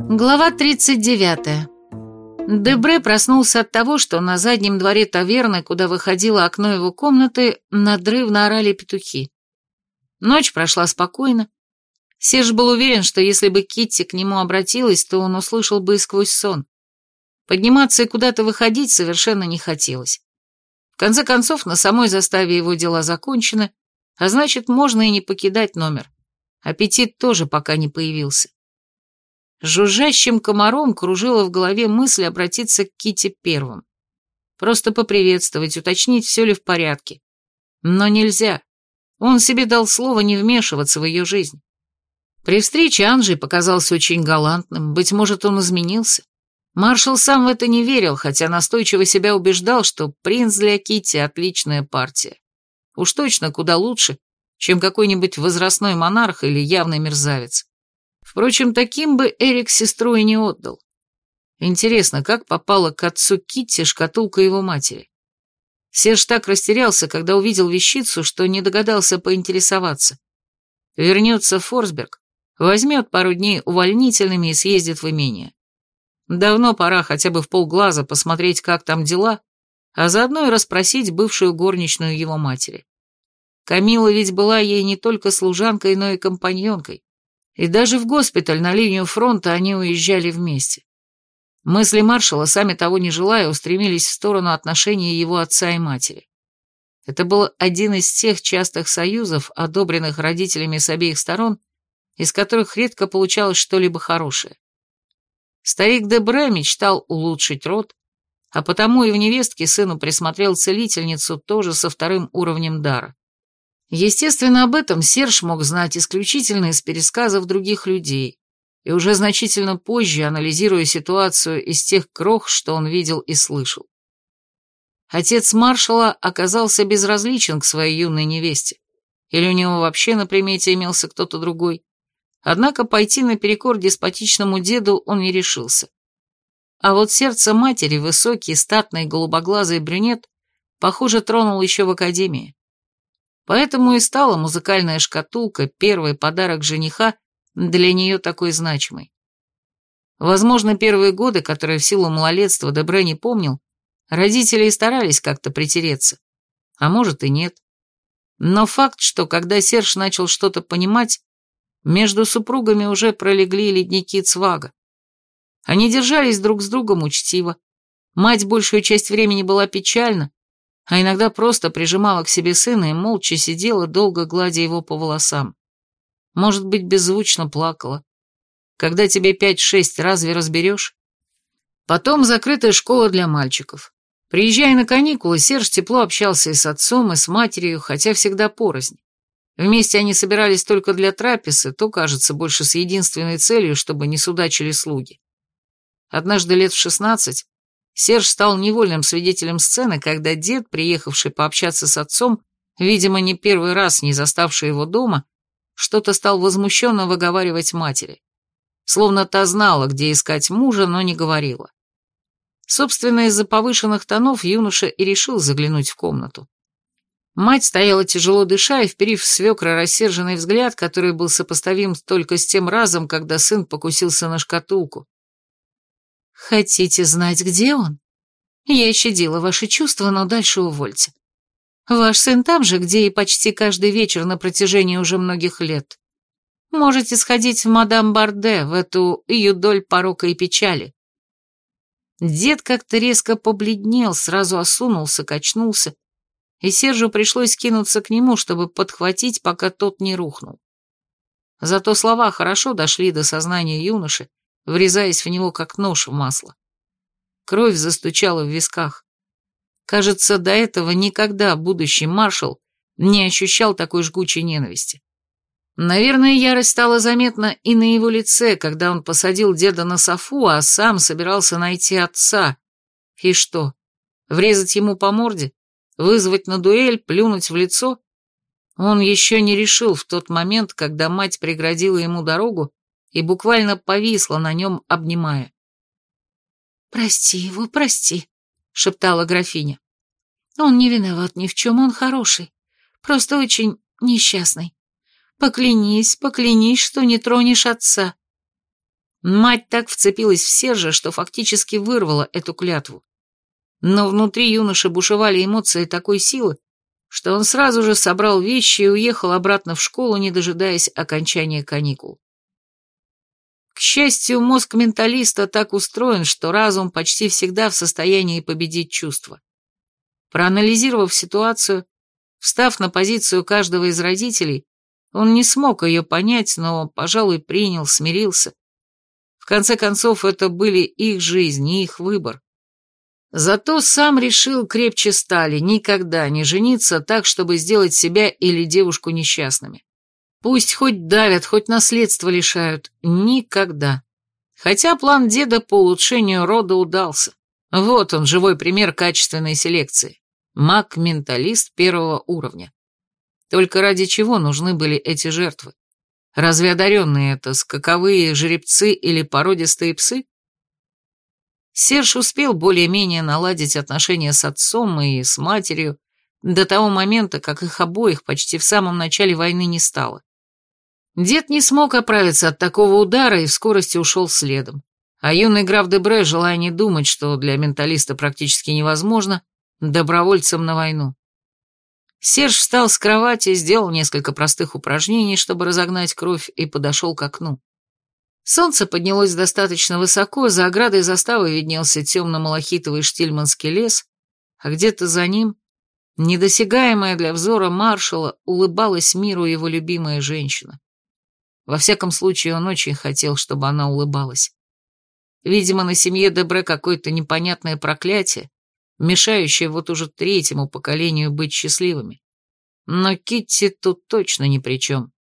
Глава 39. Дебре проснулся от того, что на заднем дворе таверны, куда выходило окно его комнаты, надрывно орали петухи. Ночь прошла спокойно. Серж был уверен, что если бы Китти к нему обратилась, то он услышал бы и сквозь сон. Подниматься и куда-то выходить совершенно не хотелось. В конце концов, на самой заставе его дела закончены, а значит, можно и не покидать номер. Аппетит тоже пока не появился. Жужжащим комаром кружила в голове мысль обратиться к Китти первым. Просто поприветствовать, уточнить, все ли в порядке. Но нельзя. Он себе дал слово не вмешиваться в ее жизнь. При встрече Анджей показался очень галантным, быть может, он изменился. Маршал сам в это не верил, хотя настойчиво себя убеждал, что принц для Китти отличная партия. Уж точно куда лучше, чем какой-нибудь возрастной монарх или явный мерзавец. Впрочем, таким бы Эрик сестру и не отдал. Интересно, как попала к отцу Китти шкатулка его матери? Серж так растерялся, когда увидел вещицу, что не догадался поинтересоваться. Вернется в Форсберг, возьмет пару дней увольнительными и съездит в имение. Давно пора хотя бы в полглаза посмотреть, как там дела, а заодно и расспросить бывшую горничную его матери. Камила ведь была ей не только служанкой, но и компаньонкой. И даже в госпиталь на линию фронта они уезжали вместе. Мысли маршала, сами того не желая, устремились в сторону отношений его отца и матери. Это был один из тех частых союзов, одобренных родителями с обеих сторон, из которых редко получалось что-либо хорошее. Старик Дебре мечтал улучшить род, а потому и в невестке сыну присмотрел целительницу тоже со вторым уровнем дара. Естественно, об этом Серж мог знать исключительно из пересказов других людей, и уже значительно позже, анализируя ситуацию из тех крох, что он видел и слышал. Отец маршала оказался безразличен к своей юной невесте, или у него вообще на примете имелся кто-то другой, однако пойти наперекор деспотичному деду он не решился. А вот сердце матери, высокий, статный, голубоглазый брюнет, похоже, тронул еще в академии. Поэтому и стала музыкальная шкатулка, первый подарок жениха, для нее такой значимой. Возможно, первые годы, которые в силу малолетства Дебре не помнил, родители и старались как-то притереться, а может и нет. Но факт, что когда Серж начал что-то понимать, между супругами уже пролегли ледники Цвага. Они держались друг с другом учтиво, мать большую часть времени была печальна, а иногда просто прижимала к себе сына и молча сидела, долго гладя его по волосам. Может быть, беззвучно плакала. Когда тебе 5-6, разве разберешь? Потом закрытая школа для мальчиков. Приезжая на каникулы, Серж тепло общался и с отцом, и с матерью, хотя всегда порознь. Вместе они собирались только для трапез, и то, кажется, больше с единственной целью, чтобы не судачили слуги. Однажды лет в 16 Серж стал невольным свидетелем сцены, когда дед, приехавший пообщаться с отцом, видимо, не первый раз не заставший его дома, что-то стал возмущенно выговаривать матери. Словно та знала, где искать мужа, но не говорила. Собственно, из-за повышенных тонов юноша и решил заглянуть в комнату. Мать стояла тяжело дыша и вперив в свекра рассерженный взгляд, который был сопоставим только с тем разом, когда сын покусился на шкатулку. «Хотите знать, где он? Я щадила ваши чувства, но дальше увольте. Ваш сын там же, где и почти каждый вечер на протяжении уже многих лет. Можете сходить в мадам Барде, в эту юдоль порока и печали». Дед как-то резко побледнел, сразу осунулся, качнулся, и Сержу пришлось кинуться к нему, чтобы подхватить, пока тот не рухнул. Зато слова хорошо дошли до сознания юноши, врезаясь в него, как нож в масло. Кровь застучала в висках. Кажется, до этого никогда будущий маршал не ощущал такой жгучей ненависти. Наверное, ярость стала заметна и на его лице, когда он посадил деда на софу, а сам собирался найти отца. И что, врезать ему по морде? Вызвать на дуэль, плюнуть в лицо? Он еще не решил в тот момент, когда мать преградила ему дорогу и буквально повисла на нем, обнимая. «Прости его, прости», — шептала графиня. «Он не виноват ни в чем, он хороший, просто очень несчастный. Поклянись, поклянись, что не тронешь отца». Мать так вцепилась в Сержа, что фактически вырвала эту клятву. Но внутри юноши бушевали эмоции такой силы, что он сразу же собрал вещи и уехал обратно в школу, не дожидаясь окончания каникул. К счастью, мозг менталиста так устроен, что разум почти всегда в состоянии победить чувства. Проанализировав ситуацию, встав на позицию каждого из родителей, он не смог ее понять, но, пожалуй, принял, смирился. В конце концов, это были их жизни, их выбор. Зато сам решил крепче стали никогда не жениться так, чтобы сделать себя или девушку несчастными. Пусть хоть давят, хоть наследство лишают. Никогда. Хотя план деда по улучшению рода удался. Вот он, живой пример качественной селекции. Маг-менталист первого уровня. Только ради чего нужны были эти жертвы? Разве одаренные это скаковые жеребцы или породистые псы? Серж успел более-менее наладить отношения с отцом и с матерью до того момента, как их обоих почти в самом начале войны не стало. Дед не смог оправиться от такого удара и в скорости ушел следом. А юный граф Дебре, желая не думать, что для менталиста практически невозможно, добровольцем на войну. Серж встал с кровати, сделал несколько простых упражнений, чтобы разогнать кровь, и подошел к окну. Солнце поднялось достаточно высоко, за оградой заставы виднелся темно-малахитовый штильманский лес, а где-то за ним, недосягаемая для взора маршала, улыбалась миру его любимая женщина. Во всяком случае, он очень хотел, чтобы она улыбалась. Видимо, на семье Дебре какое-то непонятное проклятие, мешающее вот уже третьему поколению быть счастливыми. Но Китти тут точно ни при чем.